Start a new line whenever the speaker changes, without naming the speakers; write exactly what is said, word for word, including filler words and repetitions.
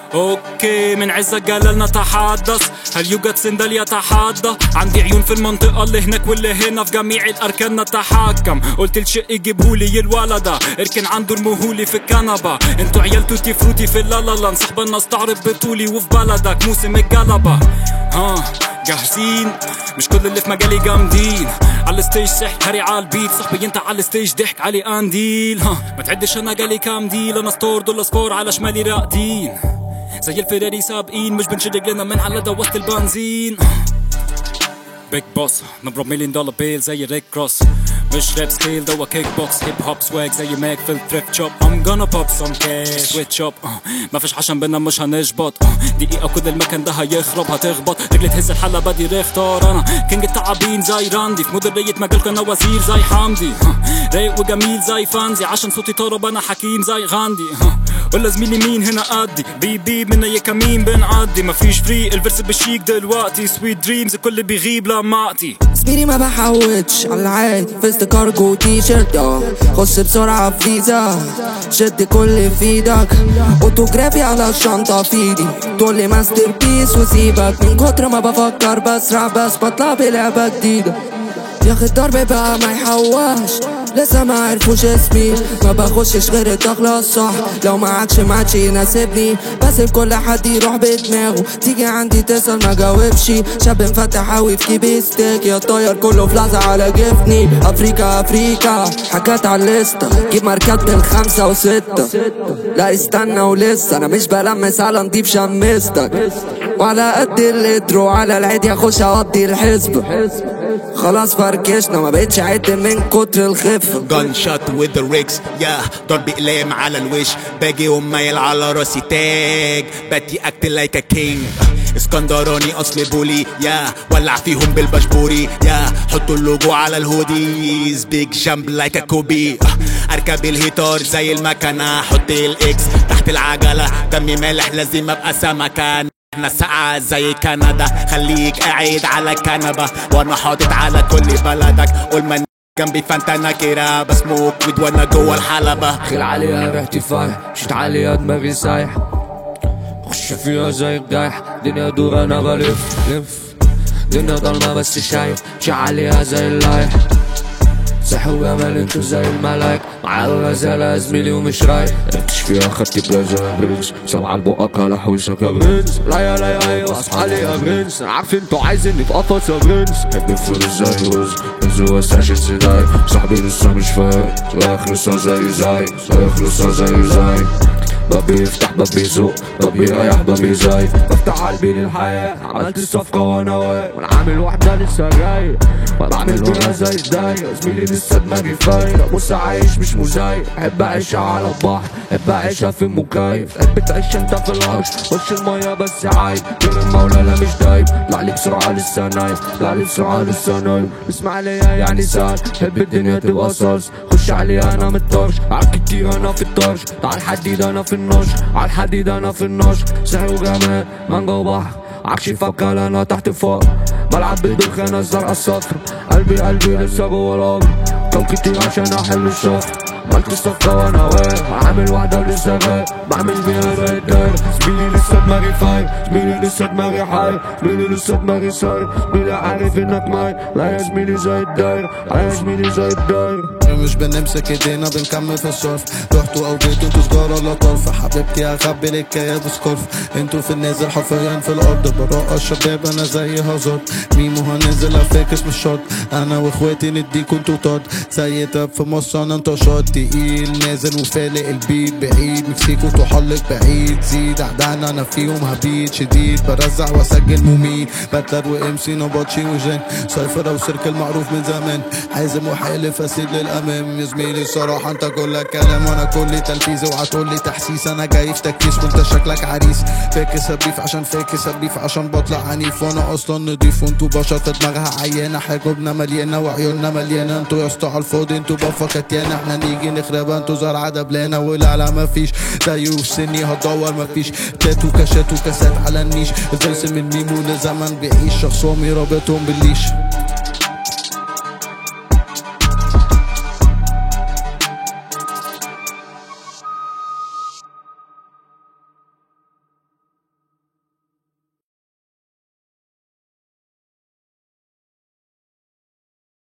اوكي من عزك قال لنا تحدث، هل يوجد سندل يتحدى؟ عندي عيون في المنطقة اللي هناك واللي هنا، في جميع الاركان نتحكم. قلت الشق يجيبهولي الولدة، اركن عنده رموهولي في الكنبة. انتو عيال توتي فروتي في اللالا، نصاحب الناس تعرف بطولي وفي بلدك موسم الجلبة. ها جاهزين؟ مش كل اللي في مجالي جامدين. على الستيج سحت هري على البيت، صاحبي انت على الستيج ضحك علي قنديل. ها ما تعدش انا جالي كام ديل، انا ستور دول سبور على شمالي راقدين زي الفيراري سابقين، مش بنشد رجلنا من على دواسة البنزين. بيج بوس نضرب مليون دولار بيل زي ريك كروس، مش راب سكيل دوا كيك بوكس، هيب هوب سواج زي ماك في الثريفت شوب. I'm gonna pop some cash switch up. uh. مفيش عشان بينا مش هنشبط. uh. دقيقة كل المكان ده هيخرب هتخبط، رجلي تهز الحلة بدي اختار. انا كينج التعابين زي راندي، في مديرية مجالك انا وزير زي حمدي. uh. رايق وجميل زي فانزي، عشان صوتي طرب انا حكيم زي غاندي. uh. ولا زميلي مين هنا قدي، بي بي منا يكمين بنعدي. مفيش فري الفرس بالشيك دلوقتي، سويت دريمز الكل بيغيب لما اعطي.
زميلي ما بحوتش على العادي، فيست كارجو تي شيرت اه خش بسرعة فيزا، شد كل في ايدك اوتوجرافي على الشنطة في ايدي، تقولي ماستر بيس وسيبك من كتر ما بفكر بسرع، بس بطلع بلعبة جديدة. ياخد ضرب بقى ما يحواش، لسه ما عرفوش اسمي، ما بخشش غير الدخلة الصح، لو معكش معادش يناسبني، بسيب كل حد يروح بدماغه، تيجي عندي تسأل ما جاوبش، شاب مفتح اوي في كيبي ستيك، يا طاير كله فلازة على جفني. افريكا افريكا حكات على الليستة، جيب ماركات بالخمسة وستة، لا استنى ولسه انا مش بلمس على نضيف شمستك، وعلى قد اللتر وعلى العيد اخش اقضي الحسبة، خلاص فركشنا ما بقتش عد من كتر الخفة.
جان شوت with the rigs يا ضرب اقلام على الوش، باجي ومايل على راسي تاج، باتي اكت لايك ا كينج، اسكندراني اصل بولي يا ولع فيهم بالبشبوري يا حطوا اللوجو على الهوديز، بيج جامب لايك ا كوبي، اركب الهيتار زي المكنه، حط الاكس تحت العجله، دمي مالح لازم ابقى سمكه، احنا ساقعة زي كندا، خليك قاعد على كنبة وانا حاطط على كل بلدك، قول من جنبي فانت نكرة، بسموك ويد وانا جوه الحلبة.
خيل عليها ريحتي فايح، مشيت عليها دماغي سايح، خش فيها زي الجايح، دنيا دور انا بلف لف، دنيا ضلمة بس شايف، مشي عليها زي اللايح، صحي وجمال انتو زي الملايك، معايا الغزالة زميلي ومش رايق، قلتش فيها خدتي بلازا برنس، سامعة لبقك على حوشك يا برنس، لا يا لا يا اصحى لي يا برنس، انا عارف انتو عايزيني في قفص يا برنس، حب الفلوس زي رز، انزو وسعش السداي، صاحبي لسه مش فايق، لا يخلصها زي زي، لا يخلصها زي زي، باب بيفتح باب بيزق، باب بيريح باب بيزايد، بفتح قلبي للحياة، عملت الصفقة وانا واقف، وانا عامل واحدة لسه جاي، بعمل بيها زي الداية، زميلي لسه دماغي فايقة، بص عايش مش مزايد، احب اعيشها على البحر، احب اعيشها في مكيف، تحب تعيش انت في الارض، خش المية بس عايب، غير المولى لا مش دايب، طلع لي بسرعة لسه نايم، طلع لي بسرعة لسه نايم، اسمع ليا يعني سهل، حب الدنيا تبقى صلص، خش عليها انا متطرش، عك كتير انا في الطرش، تعال الحديد انا في النشر، عالحديد انا في النشر، سحر وجمال مانجا وبحر، عكش فكال انا تحت فوق، بلعب بالدخان الزرقاء الصفر، قلبي قلبي لسه جوه القبر، كم كتير عشان احل الشفر، عملت الصفقة وانا واقف، عامل واحدة ولسه غايب، بعمل بيها زي الداير، زميلي لسه دماغي فايق، زميلي لسه دماغي حاير، زميلي لسه دماغي صاير، زميلي عارف انك مايل، لا يا زميلي زي الداير، لا يا زميلي زي الداير.
مش بنمسك ايدينا بنكمل في الصرف، رحتوا او جيتوا انتوا سجارة ولا طرف، حبيبتي اخبي الحكاية بسكرف، انتوا في النازل حرفيا في الارض، برقص الشباب انا زي هازارد، ميمو هنزل افاكس مش شرط، انا واخواتي نديكوا انتوا طرد، زي تاب في مصر انا انتشرت، تقيل نازل وفالق البيت بعيد، مكسيكو تحلق بعيد، زيد عدان انا فيهم هبيت شديد، برزع واسجل مميت، باتلر وامسي نبطشي وجن، سايفر او سيركل معروف من زمان، حازم وحالف اسيد للامام، يا زميلي الصراحة انت كلك كلام وانا كل تنفيذ، اوعى تقولي تحسيس، انا جاي في تكيس وانت شكلك عريس، فاكس هبيف عشان فاكس هبيف عشان بطلع عنيف، وانا اصلا نضيف وانتوا بشر في دماغها عيانة، حجوبنا مليانة وعيوننا مليانة، انتوا يا اسطى على الفاضي انتوا بفا كتيانة، احنا نيجي نخربها انتوا زرعة دبلانة، والعلا مفيش زيه في سني هتدور مفيش، تاتو كاشات وكاسات على النيش، زي سم الميمو لزمن بيعيش، شخصهم رابطهم بالليش.